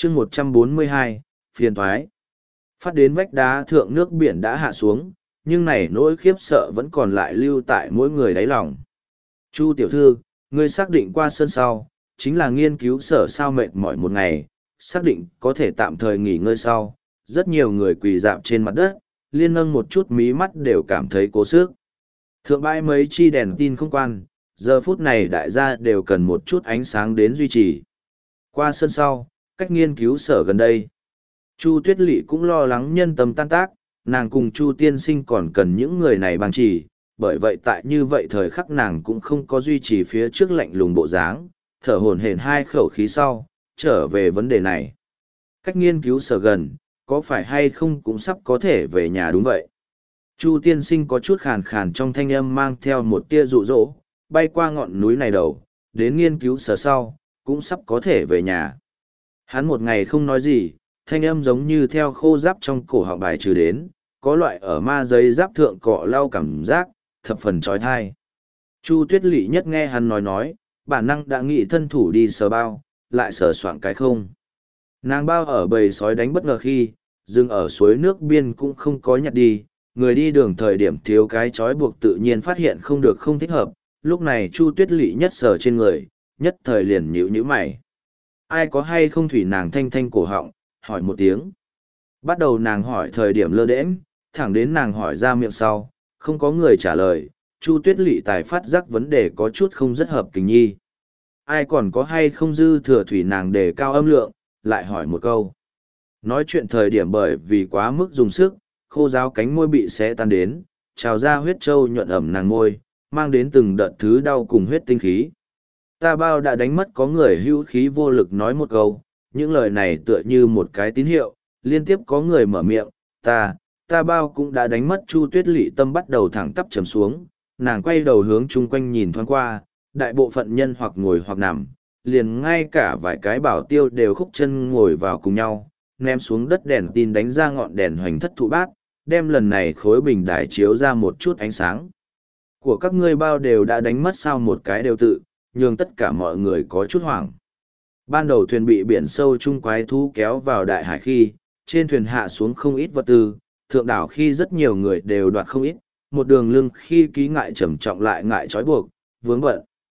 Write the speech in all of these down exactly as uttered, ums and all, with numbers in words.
chương một trăm bốn mươi hai, phiền thoái. Phát đến vách đá thượng nước biển đã hạ xuống, nhưng này nỗi khiếp sợ vẫn còn lại lưu tại mỗi người đáy lòng. Chu tiểu thư, ngươi xác định qua sân sau, chính là nghiên cứu sở sao mệt mỏi một ngày, xác định có thể tạm thời nghỉ ngơi sau. Rất nhiều người quỳ dạp trên mặt đất, liên nâng một chút mí mắt đều cảm thấy cố sức. Thượng bãi mấy chi đèn tin không quan, giờ phút này đại gia đều cần một chút ánh sáng đến duy trì. Qua sân sau, cách nghiên cứu sở gần đây. Chu Tuyết Lệ cũng lo lắng nhân tâm tan tác, nàng cùng Chu tiên sinh còn cần những người này bằng chỉ, bởi vậy tại như vậy thời khắc nàng cũng không có duy trì phía trước lạnh lùng bộ dáng, thở hổn hển hai khẩu khí sau, trở về vấn đề này. Cách nghiên cứu sở gần, có phải hay không cũng sắp có thể về nhà đúng vậy. Chu tiên sinh có chút khàn khàn trong thanh âm mang theo một tia dụ dỗ, bay qua ngọn núi này đầu, đến nghiên cứu sở sau, cũng sắp có thể về nhà. Hắn một ngày không nói gì, thanh âm giống như theo khô giáp trong cổ họng bài trừ đến, có loại ở ma giấy giáp thượng cọ lau cảm giác, thập phần trói thai. Chu Tuyết Lệ nhất nghe hắn nói nói, bản năng đã nghĩ thân thủ đi sờ bao, lại sờ soạng cái không. Nàng bao ở bầy sói đánh bất ngờ khi, dừng ở suối nước biên cũng không có nhặt đi, người đi đường thời điểm thiếu cái trói buộc tự nhiên phát hiện không được không thích hợp, lúc này Chu Tuyết Lệ nhất sờ trên người, nhất thời liền nhíu nhíu mày. Ai có hay không thủy nàng thanh thanh cổ họng, hỏi một tiếng. Bắt đầu nàng hỏi thời điểm lơ đễnh, thẳng đến nàng hỏi ra miệng sau, không có người trả lời, Chu Tuyết Lệ tài phát giác vấn đề có chút không rất hợp tình nhi. Ai còn có hay không dư thừa thủy nàng đề cao âm lượng, lại hỏi một câu. Nói chuyện thời điểm bởi vì quá mức dùng sức, khô ráo cánh môi bị xé tan đến, trào ra huyết trâu nhuận ẩm nàng môi, mang đến từng đợt thứ đau cùng huyết tinh khí. Ta bao đã đánh mất có người hữu khí vô lực nói một câu, những lời này tựa như một cái tín hiệu, liên tiếp có người mở miệng, ta, ta bao cũng đã đánh mất. Chu Tuyết Lệ tâm bắt đầu thẳng tắp trầm xuống, nàng quay đầu hướng chung quanh nhìn thoáng qua, đại bộ phận nhân hoặc ngồi hoặc nằm, liền ngay cả vài cái bảo tiêu đều khúc chân ngồi vào cùng nhau, ném xuống đất đèn tin đánh ra ngọn đèn hoành thất thụ bát, đem lần này khối bình đài chiếu ra một chút ánh sáng. Của các ngươi bao đều đã đánh mất sao một cái đều tự, nhường tất cả mọi người có chút hoảng. Ban đầu thuyền bị biển sâu chung quái thú kéo vào đại hải khi, trên thuyền hạ xuống không ít vật tư, thượng đảo khi rất nhiều người đều đoạt không ít, một đường lưng khi ký ngại trầm trọng lại ngại trói buộc, vướng bận.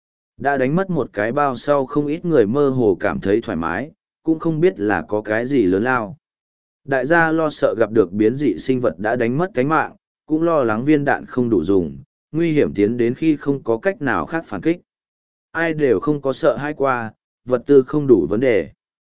Đã đánh mất một cái bao sau không ít người mơ hồ cảm thấy thoải mái, cũng không biết là có cái gì lớn lao. Đại gia lo sợ gặp được biến dị sinh vật đã đánh mất cánh mạng, cũng lo lắng viên đạn không đủ dùng, nguy hiểm tiến đến khi không có cách nào khác phản kích. Ai đều không có sợ hãi qua, vật tư không đủ vấn đề.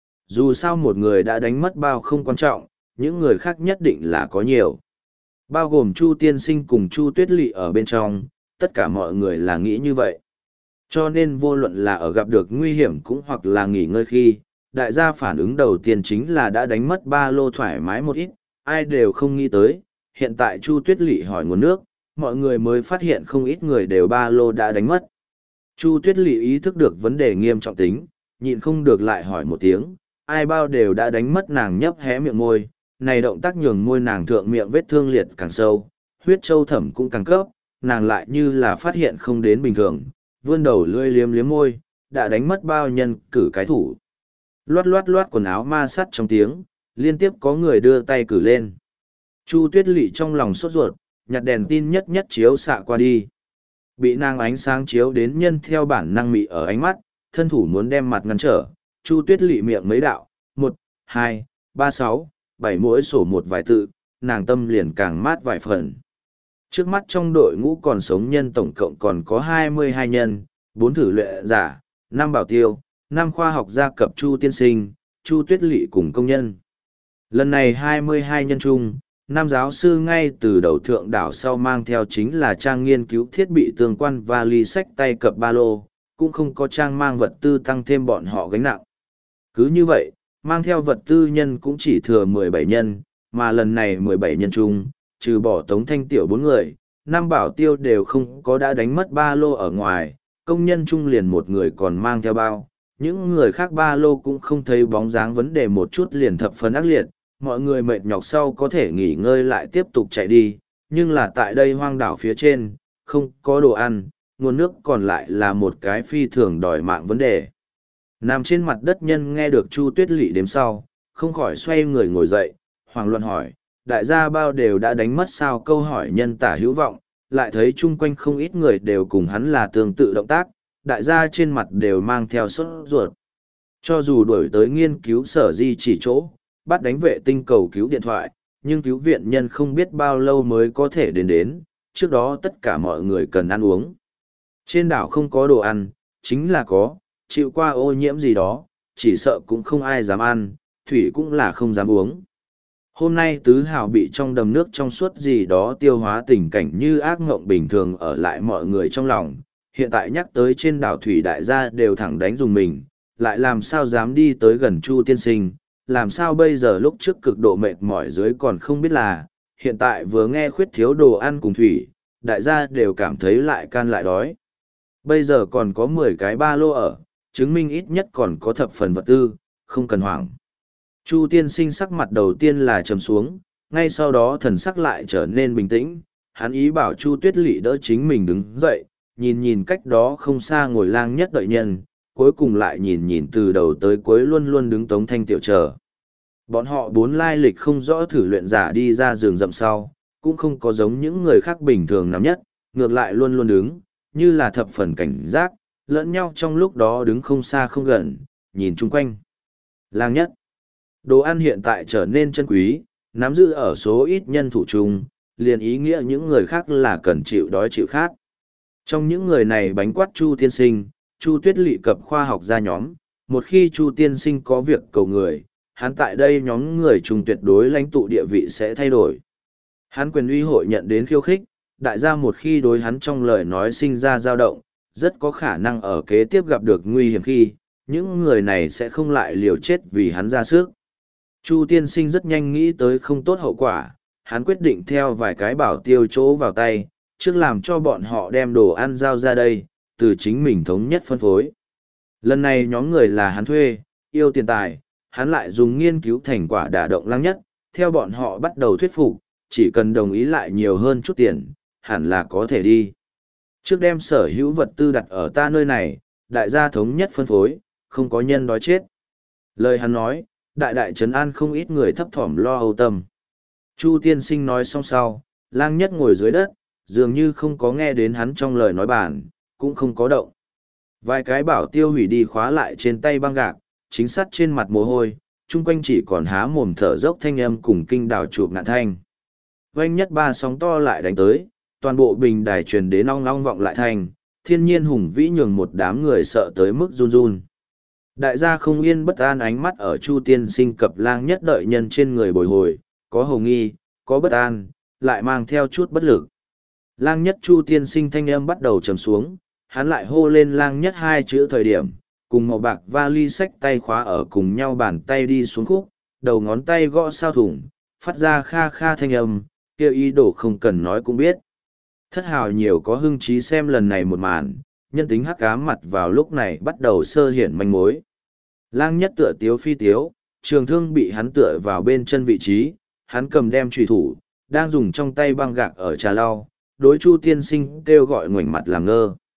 Dù sao một người đã đánh mất bao không quan trọng, những người khác nhất định là có nhiều. Bao gồm Chu tiên sinh cùng Chu Tuyết Lệ ở bên trong, tất cả mọi người là nghĩ như vậy. Cho nên vô luận là ở gặp được nguy hiểm cũng hoặc là nghỉ ngơi khi, đại gia phản ứng đầu tiên chính là đã đánh mất ba lô thoải mái một ít, ai đều không nghĩ tới. Hiện tại Chu Tuyết Lệ hỏi nguồn nước, mọi người mới phát hiện không ít người đều ba lô đã đánh mất. Chu Tuyết Lệ ý thức được vấn đề nghiêm trọng tính, nhịn không được lại hỏi một tiếng, ai bao đều đã đánh mất. Nàng nhấp hé miệng môi, này động tác nhường môi nàng thượng miệng vết thương liệt càng sâu, huyết châu thẩm cũng càng cấp, nàng lại như là phát hiện không đến bình thường, vươn đầu lưỡi liếm liếm môi, đã đánh mất bao nhân cử cái thủ. Loát loát loát quần áo ma sắt trong tiếng, liên tiếp có người đưa tay cử lên. Chu Tuyết Lệ trong lòng sốt ruột, nhặt đèn tin nhất nhất chiếu xạ qua đi. Bị nàng ánh sáng chiếu đến nhân theo bản năng mị ở ánh mắt, thân thủ muốn đem mặt ngăn trở, Chu Tuyết Lệ miệng mấy đạo, một, hai, ba sáu, bảy mỗi sổ một vài tự, nàng tâm liền càng mát vài phần. Trước mắt trong đội ngũ còn sống nhân tổng cộng còn có hai mươi hai nhân, bốn thử luyện giả, năm bảo tiêu, năm khoa học gia cập Chu tiên sinh, Chu Tuyết Lệ cùng công nhân. Lần này hai mươi hai nhân chung, năm giáo sư ngay từ đầu thượng đảo sau mang theo chính là trang nghiên cứu thiết bị tương quan và ly sách tay cập ba lô, cũng không có trang mang vật tư tăng thêm bọn họ gánh nặng. Cứ như vậy, mang theo vật tư nhân cũng chỉ thừa mười bảy nhân, mà lần này mười bảy nhân chung, trừ bỏ Tống Thanh Tiểu bốn người, năm bảo tiêu đều không có đã đánh mất ba lô ở ngoài, công nhân chung liền một người còn mang theo bao. Những người khác ba lô cũng không thấy bóng dáng, vấn đề một chút liền thập phần ác liệt, mọi người mệt nhọc sau có thể nghỉ ngơi lại tiếp tục chạy đi, nhưng là tại đây hoang đảo phía trên, không có đồ ăn, nguồn nước còn lại là một cái phi thường đòi mạng vấn đề. Nằm trên mặt đất nhân nghe được Chu Tuyết Lỵ đếm sau, không khỏi xoay người ngồi dậy, hoàng luận hỏi, đại gia bao đều đã đánh mất sao? Câu hỏi nhân tả hữu vọng, lại thấy chung quanh không ít người đều cùng hắn là tương tự động tác, đại gia trên mặt đều mang theo sốt ruột. Cho dù đuổi tới nghiên cứu sở di chỉ chỗ, bắt đánh vệ tinh cầu cứu điện thoại, nhưng cứu viện nhân không biết bao lâu mới có thể đến đến, trước đó tất cả mọi người cần ăn uống. Trên đảo không có đồ ăn, chính là có, chịu qua ô nhiễm gì đó, chỉ sợ cũng không ai dám ăn, thủy cũng là không dám uống. Hôm nay tứ hào bị trong đầm nước trong suốt gì đó tiêu hóa tình cảnh như ác ngộng bình thường ở lại mọi người trong lòng, hiện tại nhắc tới trên đảo thủy đại gia đều thẳng đánh dùng mình, lại làm sao dám đi tới gần Chu tiên sinh, làm sao bây giờ lúc trước cực độ mệt mỏi dưới còn không biết là, hiện tại vừa nghe khuyết thiếu đồ ăn cùng thủy, đại gia đều cảm thấy lại can lại đói. Bây giờ còn có mười cái ba lô ở, chứng minh ít nhất còn có thập phần vật tư, không cần hoảng. Chu tiên sinh sắc mặt đầu tiên là trầm xuống, ngay sau đó thần sắc lại trở nên bình tĩnh, hắn ý bảo Chu Tuyết Lỵ đỡ chính mình đứng dậy, nhìn nhìn cách đó không xa ngồi lang nhất đợi nhân, cuối cùng lại nhìn nhìn từ đầu tới cuối luôn luôn đứng Tống Thanh Tiểu chờ. Bọn họ bốn lai lịch không rõ thử luyện giả đi ra rừng rậm sau, cũng không có giống những người khác bình thường nắm nhất, ngược lại luôn luôn đứng, như là thập phần cảnh giác, lẫn nhau trong lúc đó đứng không xa không gần, nhìn chung quanh. Lang nhất. Đồ ăn hiện tại trở nên chân quý, nắm giữ ở số ít nhân thủ chung, liền ý nghĩa những người khác là cần chịu đói chịu khát. Trong những người này bánh quát Chu tiên sinh, Chu Tuyết Lỵ cập khoa học gia nhóm, một khi Chu tiên sinh có việc cầu người, hắn tại đây nhóm người chung tuyệt đối lãnh tụ địa vị sẽ thay đổi. Hắn quyền uy hội nhận đến khiêu khích, đại gia một khi đối hắn trong lời nói sinh ra dao động, rất có khả năng ở kế tiếp gặp được nguy hiểm khi, những người này sẽ không lại liều chết vì hắn ra sức. Chu tiên sinh rất nhanh nghĩ tới không tốt hậu quả, hắn quyết định theo vài cái bảo tiêu chỗ vào tay, trước làm cho bọn họ đem đồ ăn giao ra đây, từ chính mình thống nhất phân phối. Lần này nhóm người là hắn thuê, yêu tiền tài, hắn lại dùng nghiên cứu thành quả đả động Lang nhất, theo bọn họ bắt đầu thuyết phục, chỉ cần đồng ý lại nhiều hơn chút tiền, hẳn là có thể đi. Trước đem sở hữu vật tư đặt ở ta nơi này, đại gia thống nhất phân phối, không có nhân đói chết. Lời hắn nói, đại đại trấn an không ít người thấp thỏm lo âu tâm. Chu tiên sinh nói xong sau, Lang nhất ngồi dưới đất, dường như không có nghe đến hắn trong lời nói bản, cũng không có động. Vài cái bảo tiêu hủy đi khóa lại trên tay băng gạc, chính sát trên mặt mồ hôi, chung quanh chỉ còn há mồm thở dốc thanh âm cùng kinh đào chụp ngạn thanh. Vanh nhất ba sóng to lại đánh tới, toàn bộ bình đài truyền đến ong ong vọng lại thành, thiên nhiên hùng vĩ nhường một đám người sợ tới mức run run. Đại gia không yên bất an ánh mắt ở Chu tiên sinh cập Lang nhất đợi nhân trên người bồi hồi, có hồng nghi, có bất an, lại mang theo chút bất lực. Lang nhất Chu tiên sinh thanh âm bắt đầu trầm xuống, hắn lại hô lên Lang nhất hai chữ thời điểm, cùng màu bạc vali sách tay khóa ở cùng nhau bàn tay đi xuống khúc, đầu ngón tay gõ sao thủng, phát ra kha kha thanh âm, kêu ý đồ không cần nói cũng biết. Thất hào nhiều có hưng trí xem lần này một màn, nhân tính hắc ám mặt vào lúc này bắt đầu sơ hiển manh mối. Lang nhất tựa tiếu phi tiếu, trường thương bị hắn tựa vào bên chân vị trí, hắn cầm đem trùy thủ, đang dùng trong tay băng gạc ở trà lau, đối Chu tiên sinh kêu gọi ngoảnh mặt làm ngơ.